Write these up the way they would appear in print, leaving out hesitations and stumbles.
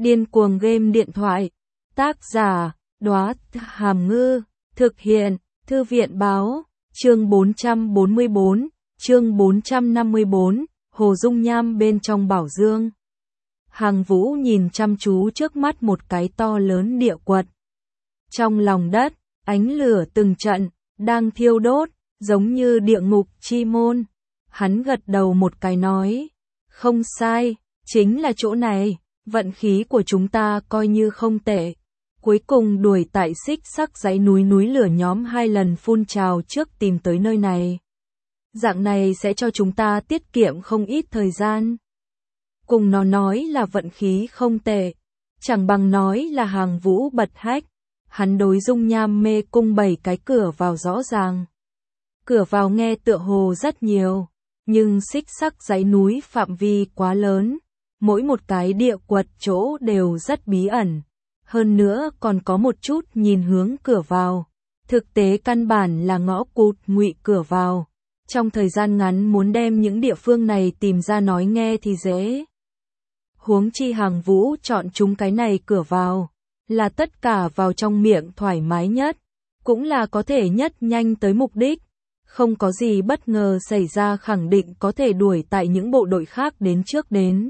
Điên cuồng game điện thoại. Tác giả, Đóa Hàm Ngư. Thực hiện, Thư viện báo. Chương 444, chương 454, Hồ Dung Nham bên trong bảo dương. Hàng Vũ nhìn chăm chú trước mắt một cái to lớn địa quật. Trong lòng đất, ánh lửa từng trận, đang thiêu đốt, giống như địa ngục chi môn. Hắn gật đầu một cái nói, không sai, chính là chỗ này, vận khí của chúng ta coi như không tệ. Cuối cùng đuổi tại xích sắc dãy núi lửa nhóm 2 lần phun trào trước tìm tới nơi này. Dạng này sẽ cho chúng ta tiết kiệm không ít thời gian. Cùng nó nói là vận khí không tệ, chẳng bằng nói là Hàng Vũ bật hách. Hắn đối Dung Nham mê cung 7 cái cửa vào rõ ràng. Cửa vào nghe tựa hồ rất nhiều, nhưng xích sắc dãy núi phạm vi quá lớn, mỗi một cái địa quật chỗ đều rất bí ẩn. Hơn nữa còn có một chút nhìn hướng cửa vào. Thực tế căn bản là ngõ cụt ngụy cửa vào. Trong thời gian ngắn muốn đem những địa phương này tìm ra nói nghe thì dễ. Huống chi Hàng Vũ chọn chúng cái này cửa vào, là tất cả vào trong miệng thoải mái nhất, cũng là có thể nhất nhanh tới mục đích. Không có gì bất ngờ xảy ra khẳng định có thể đuổi tại những bộ đội khác đến trước đến.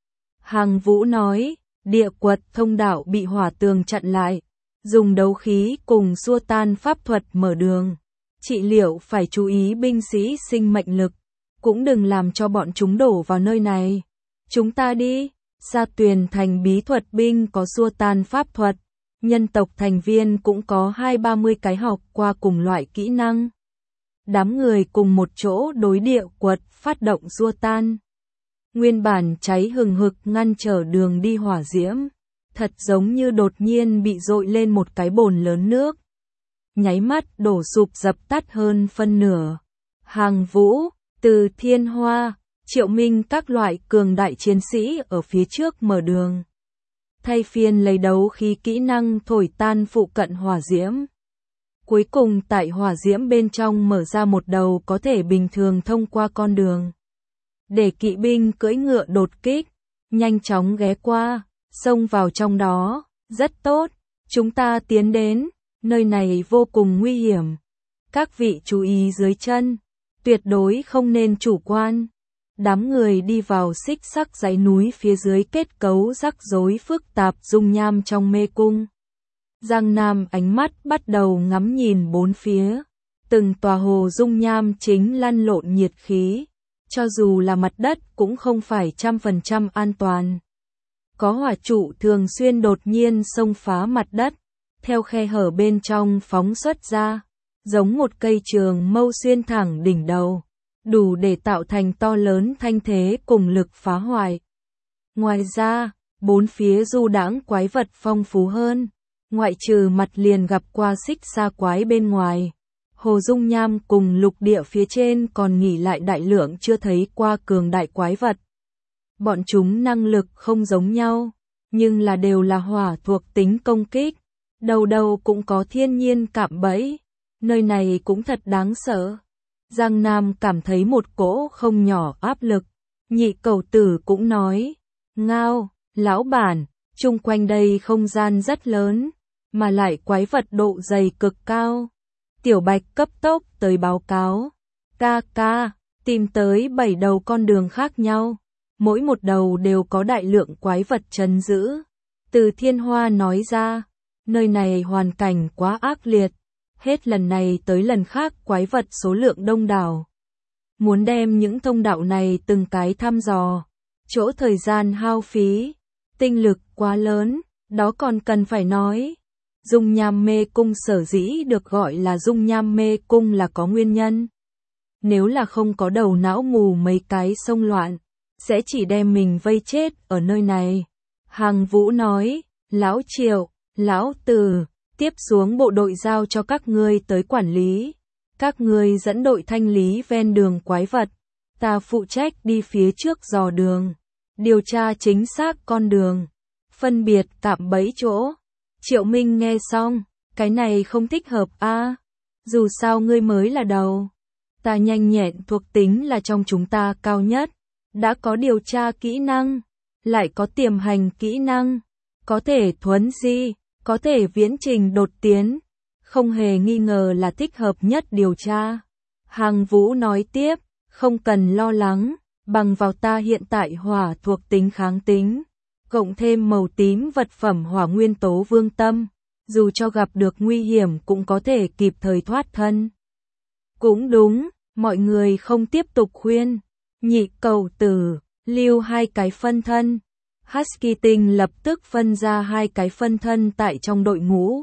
Hàng Vũ nói, địa quật thông đạo bị hỏa tường chặn lại, dùng đấu khí cùng xua tan pháp thuật mở đường. Trị liệu phải chú ý binh sĩ sinh mệnh lực, cũng đừng làm cho bọn chúng đổ vào nơi này. Chúng ta đi, Sa Tuyền thành bí thuật binh có xua tan pháp thuật, nhân tộc thành viên cũng có 20-30 cái học qua cùng loại kỹ năng. Đám người cùng một chỗ đối địa quật phát động xua tan. Nguyên bản cháy hừng hực ngăn trở đường đi hỏa diễm, thật giống như đột nhiên bị dội lên một cái bồn lớn nước. Nháy mắt đổ sụp dập tắt hơn phân nửa. Hàng Vũ, Từ Thiên Hoa, Triệu Minh các loại cường đại chiến sĩ ở phía trước mở đường. Thay phiên lấy đấu khí kỹ năng thổi tan phụ cận hỏa diễm. Cuối cùng tại hỏa diễm bên trong mở ra một đầu có thể bình thường thông qua con đường. Để kỵ binh cưỡi ngựa đột kích, nhanh chóng ghé qua, xông vào trong đó. Rất tốt, chúng ta tiến đến, nơi này vô cùng nguy hiểm. Các vị chú ý dưới chân, tuyệt đối không nên chủ quan. Đám người đi vào xích sắc dãy núi phía dưới kết cấu rắc rối phức tạp dung nham trong mê cung. Giang Nam ánh mắt bắt đầu ngắm nhìn bốn phía. Từng tòa hồ dung nham chính lăn lộn nhiệt khí. Cho dù là mặt đất cũng không phải 100% an toàn. Có hỏa trụ thường xuyên đột nhiên xông phá mặt đất, theo khe hở bên trong phóng xuất ra, giống một cây trường mâu xuyên thẳng đỉnh đầu, đủ để tạo thành to lớn thanh thế cùng lực phá hoại. Ngoài ra, bốn phía du đãng quái vật phong phú hơn, ngoại trừ mặt liền gặp qua xích xa quái bên ngoài. Hồ Dung Nham cùng lục địa phía trên còn nghỉ lại đại lượng chưa thấy qua cường đại quái vật. Bọn chúng năng lực không giống nhau, nhưng đều là hỏa thuộc tính công kích. Đầu đầu cũng có thiên nhiên cạm bẫy. Nơi này cũng thật đáng sợ. Giang Nam cảm thấy một cỗ không nhỏ áp lực. Nhị Cẩu Tử cũng nói, Ngao, lão bản, chung quanh đây không gian rất lớn, mà lại quái vật độ dày cực cao. Tiểu Bạch cấp tốc tới báo cáo, ca, tìm tới 7 đầu con đường khác nhau, mỗi một đầu đều có đại lượng quái vật trấn giữ. Từ Thiên Hoa nói ra, nơi này hoàn cảnh quá ác liệt, hết lần này tới lần khác quái vật số lượng đông đảo. Muốn đem những thông đạo này từng cái thăm dò, chỗ thời gian hao phí, tinh lực quá lớn, đó còn cần phải nói. Dung nham mê cung sở dĩ được gọi là dung nham mê cung là có nguyên nhân. Nếu là không có đầu não mù mấy cái xông loạn, sẽ chỉ đem mình vây chết ở nơi này. Hàng Vũ nói, Lão Triệu, Lão Từ, tiếp xuống bộ đội giao cho các ngươi tới quản lý. Các ngươi dẫn đội thanh lý ven đường quái vật. Ta phụ trách đi phía trước dò đường, điều tra chính xác con đường, phân biệt cạm bẫy chỗ. Triệu Minh nghe xong, cái này không thích hợp a. Dù sao ngươi mới là đầu. Ta nhanh nhẹn thuộc tính là trong chúng ta cao nhất, đã có điều tra kỹ năng, lại có tiềm hành kỹ năng, có thể thuấn di, có thể viễn trình đột tiến, không hề nghi ngờ là thích hợp nhất điều tra. Hàng Vũ nói tiếp, không cần lo lắng, bằng vào ta hiện tại hỏa thuộc tính kháng tính, cộng thêm màu tím vật phẩm hỏa nguyên tố vương tâm, dù cho gặp được nguy hiểm cũng có thể kịp thời thoát thân. Cũng đúng, mọi người không tiếp tục khuyên. Nhị cầu tử, lưu 2 cái phân thân. Husky tinh lập tức phân ra 2 cái phân thân tại trong đội ngũ.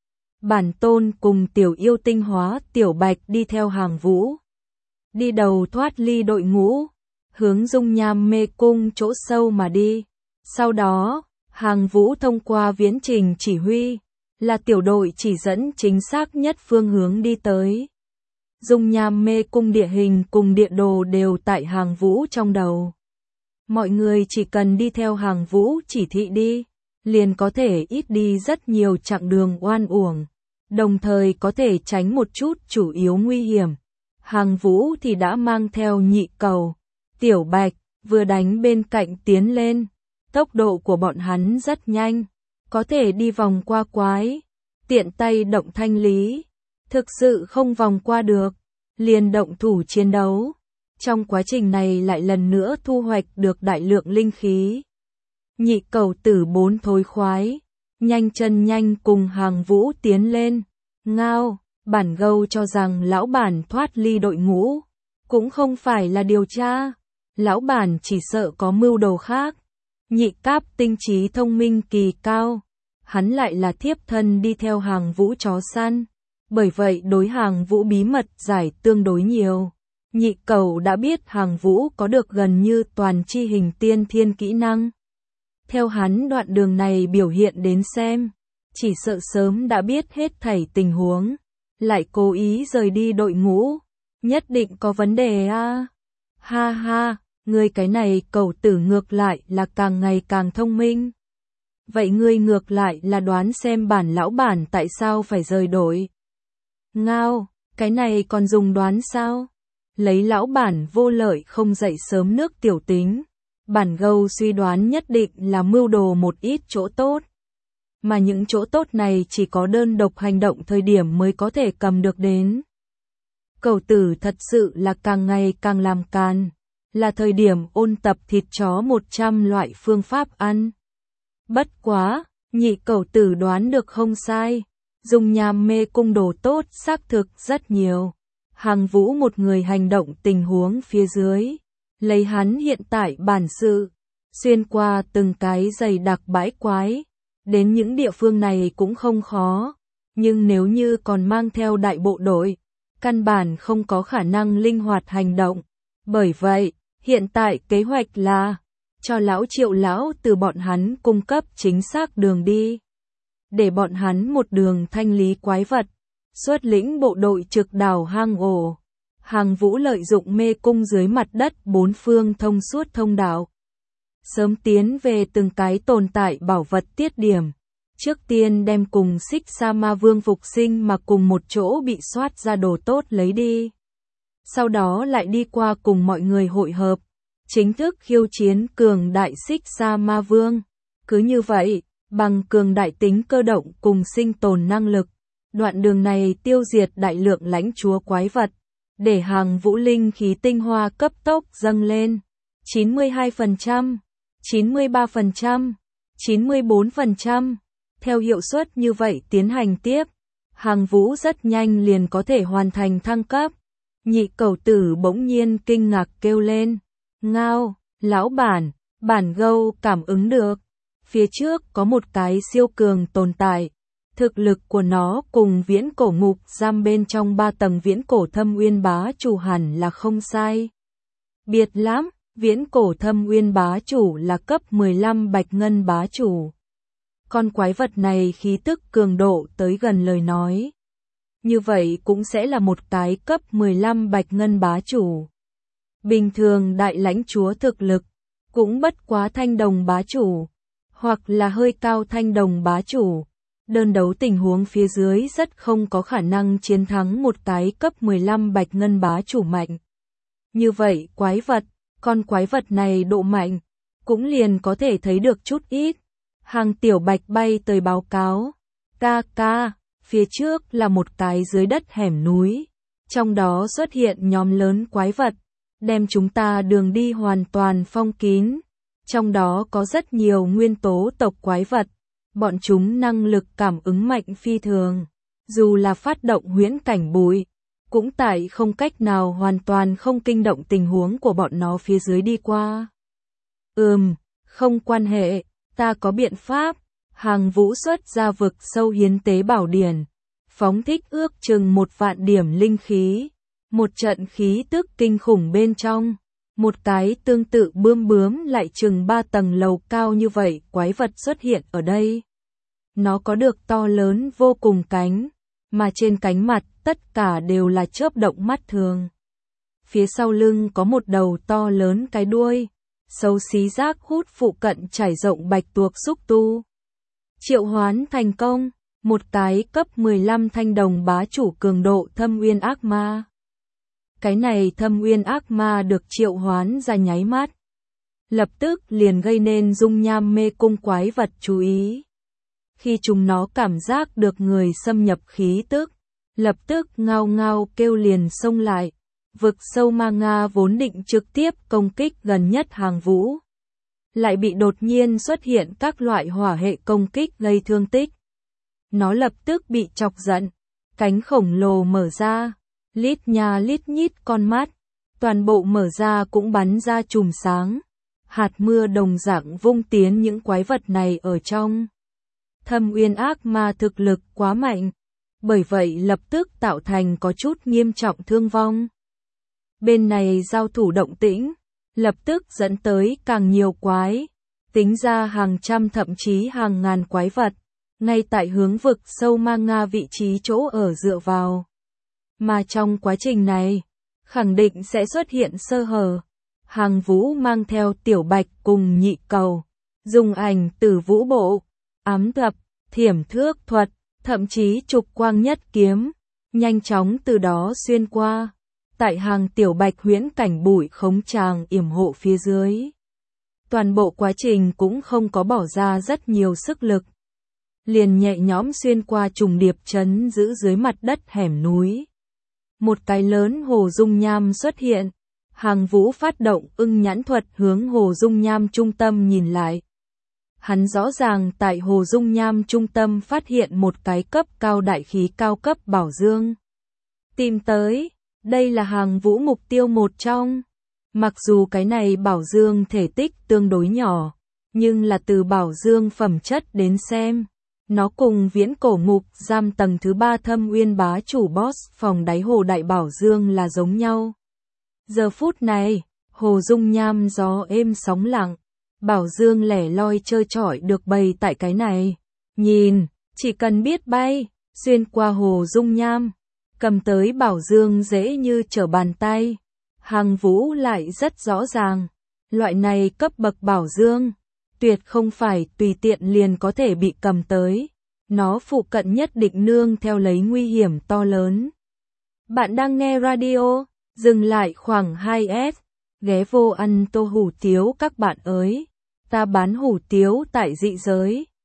Bản tôn cùng tiểu yêu tinh hóa tiểu bạch đi theo Hàng Vũ. Đi đầu thoát ly đội ngũ, hướng dung nham mê cung chỗ sâu mà đi. Sau đó, Hàng Vũ thông qua viễn trình chỉ huy, là tiểu đội chỉ dẫn chính xác nhất phương hướng đi tới. Dung nham mê cung địa hình cùng địa đồ đều tại Hàng Vũ trong đầu. Mọi người chỉ cần đi theo Hàng Vũ chỉ thị đi, liền có thể ít đi rất nhiều chặng đường oan uổng, đồng thời có thể tránh một chút chủ yếu nguy hiểm. Hàng Vũ thì đã mang theo nhị cầu, tiểu bạch, vừa đánh bên cạnh tiến lên. Tốc độ của bọn hắn rất nhanh, có thể đi vòng qua quái, tiện tay động thanh lý. Thực sự không vòng qua được, liền động thủ chiến đấu. Trong quá trình này lại lần nữa thu hoạch được đại lượng linh khí. Nhị cầu tử 4 thối khoái, nhanh chân nhanh cùng Hàng Vũ tiến lên. Ngao, bản gâu cho rằng lão bản thoát ly đội ngũ, cũng không phải là điều tra. Lão bản chỉ sợ có mưu đồ khác. Nhị cáp tinh trí thông minh kỳ cao, hắn lại là thiếp thân đi theo Hàng Vũ chó săn, bởi vậy đối Hàng Vũ bí mật giải tương đối nhiều. Nhị cầu đã biết Hàng Vũ có được gần như toàn chi hình tiên thiên kỹ năng. Theo hắn đoạn đường này biểu hiện đến xem, chỉ sợ sớm đã biết hết thảy tình huống, lại cố ý rời đi đội ngũ, nhất định có vấn đề a. Ha ha, ngươi cái này cầu tử ngược lại là càng ngày càng thông minh. Vậy ngươi ngược lại là đoán xem bản lão bản tại sao phải rời đội. Ngao, cái này còn dùng đoán sao? Lấy lão bản vô lợi không dậy sớm nước tiểu tính, bản gâu suy đoán nhất định là mưu đồ một ít chỗ tốt. Mà những chỗ tốt này chỉ có đơn độc hành động thời điểm mới có thể cầm được đến. Cầu tử thật sự là càng ngày càng làm càn, là thời điểm ôn tập thịt chó 100 loại phương pháp ăn. Bất quá, nhị cầu tử đoán được không sai, dung nham mê cung đồ tốt xác thực rất nhiều. Hàng Vũ một người hành động tình huống phía dưới, lấy hắn hiện tại bản sự, xuyên qua từng cái dày đặc bãi quái, đến những địa phương này cũng không khó, nhưng nếu như còn mang theo đại bộ đội, căn bản không có khả năng linh hoạt hành động. Bởi vậy, hiện tại kế hoạch là cho lão Triệu lão từ bọn hắn cung cấp chính xác đường đi, để bọn hắn một đường thanh lý quái vật, xuất lĩnh bộ đội trực đào hang ổ. Hàng Vũ lợi dụng mê cung dưới mặt đất 4 phương thông suốt thông đạo, sớm tiến về từng cái tồn tại bảo vật tiết điểm. Trước tiên đem cùng Xích Sa Ma Vương phục sinh mà cùng một chỗ bị soát ra đồ tốt lấy đi. Sau đó lại đi qua cùng mọi người hội hợp, chính thức khiêu chiến cường đại Xích Sa Ma Vương. Cứ như vậy, bằng cường đại tính cơ động cùng sinh tồn năng lực, đoạn đường này tiêu diệt đại lượng lãnh chúa quái vật, để Hàng Vũ linh khí tinh hoa cấp tốc dâng lên. 92%, 93%, 94%. Theo hiệu suất như vậy tiến hành tiếp, Hàng Vũ rất nhanh liền có thể hoàn thành thăng cấp. Nhị cầu tử bỗng nhiên kinh ngạc kêu lên. Ngao, lão bản gâu cảm ứng được. Phía trước có một cái siêu cường tồn tại. Thực lực của nó cùng viễn cổ ngục giam bên trong 3 tầng viễn cổ thâm uyên bá chủ hẳn là không sai. Biệt lắm, viễn cổ thâm uyên bá chủ là cấp 15 bạch ngân bá chủ. Con quái vật này khí tức cường độ tới gần lời nói. Như vậy cũng sẽ là một cái cấp 15 bạch ngân bá chủ. Bình thường đại lãnh chúa thực lực, cũng bất quá thanh đồng bá chủ, hoặc là hơi cao thanh đồng bá chủ. Đơn đấu tình huống phía dưới rất không có khả năng chiến thắng một cái cấp 15 bạch ngân bá chủ mạnh. Như vậy con quái vật này độ mạnh, cũng liền có thể thấy được chút ít. Hàng Tiểu Bạch bay tới báo cáo. Ca ca, phía trước là một cái dưới đất hẻm núi. Trong đó xuất hiện nhóm lớn quái vật, đem chúng ta đường đi hoàn toàn phong kín. Trong đó có rất nhiều nguyên tố tộc quái vật. Bọn chúng năng lực cảm ứng mạnh phi thường. Dù là phát động huyễn cảnh bụi, cũng tại không cách nào hoàn toàn không kinh động tình huống của bọn nó phía dưới đi qua. Không quan hệ, ta có biện pháp. Hàng Vũ xuất ra vực sâu hiến tế bảo điển, phóng thích ước chừng 1.000 điểm linh khí, một trận khí tức kinh khủng bên trong, một cái tương tự bướm lại chừng 3 tầng lầu cao như vậy quái vật xuất hiện ở đây. Nó có được to lớn vô cùng cánh, mà trên cánh mặt tất cả đều là chớp động mắt thường. Phía sau lưng có một đầu to lớn cái đuôi, xấu xí rác hút phụ cận trải rộng bạch tuộc xúc tu. Triệu hoán thành công, một cái cấp 15 thanh đồng bá chủ cường độ thâm uyên ác ma. Cái này thâm uyên ác ma được triệu hoán ra nháy mắt, lập tức liền gây nên dung nham mê cung quái vật chú ý. Khi chúng nó cảm giác được người xâm nhập khí tức, lập tức ngao ngao kêu liền xông lại. Vực sâu ma Nga vốn định trực tiếp công kích gần nhất Hàng Vũ, lại bị đột nhiên xuất hiện các loại hỏa hệ công kích gây thương tích. Nó lập tức bị chọc giận, cánh khổng lồ mở ra, lít nha lít nhít con mắt, toàn bộ mở ra cũng bắn ra chùm sáng. Hạt mưa đồng dạng vung tiến những quái vật này ở trong. Thâm uyên ác ma thực lực quá mạnh, bởi vậy lập tức tạo thành có chút nghiêm trọng thương vong. Bên này giao thủ động tĩnh, lập tức dẫn tới càng nhiều quái, tính ra hàng trăm thậm chí hàng ngàn quái vật, ngay tại hướng vực sâu ma Nga vị trí chỗ ở dựa vào. Mà trong quá trình này, khẳng định sẽ xuất hiện sơ hở. Hàng Vũ mang theo Tiểu Bạch cùng Nhị Cầu, dùng ảnh Tử Vũ Bộ, ám tập, thiểm thước thuật, thậm chí trục quang nhất kiếm, nhanh chóng từ đó xuyên qua. Tại hàng Tiểu Bạch huyễn cảnh bụi khống tràng yểm hộ phía dưới. Toàn bộ quá trình cũng không có bỏ ra rất nhiều sức lực. Liền nhẹ nhõm xuyên qua trùng điệp trấn giữ dưới mặt đất hẻm núi. Một cái lớn hồ dung nham xuất hiện. Hàng Vũ phát động ưng nhãn thuật hướng hồ dung nham trung tâm nhìn lại. Hắn rõ ràng tại hồ dung nham trung tâm phát hiện một cái cấp cao đại khí cao cấp bảo dương. Tìm tới. Đây là Hàng Vũ mục tiêu một trong. Mặc dù cái này bảo dương thể tích tương đối nhỏ, nhưng là từ bảo dương phẩm chất đến xem, nó cùng viễn cổ ngục giam tầng thứ 3 thâm uyên bá chủ boss phòng đáy hồ đại bảo dương là giống nhau. Giờ phút này, hồ dung nham gió êm sóng lặng, bảo dương lẻ loi trơ trọi được bày tại cái này. Nhìn, chỉ cần biết bay, xuyên qua hồ dung nham, cầm tới bảo dương dễ như trở bàn tay. Hàng Vũ lại rất rõ ràng, loại này cấp bậc bảo dương, tuyệt không phải tùy tiện liền có thể bị cầm tới. Nó phụ cận nhất định nương theo lấy nguy hiểm to lớn. Bạn đang nghe radio, dừng lại khoảng 2S, ghé vô ăn tô hủ tiếu các bạn ơi. Ta bán hủ tiếu tại dị giới.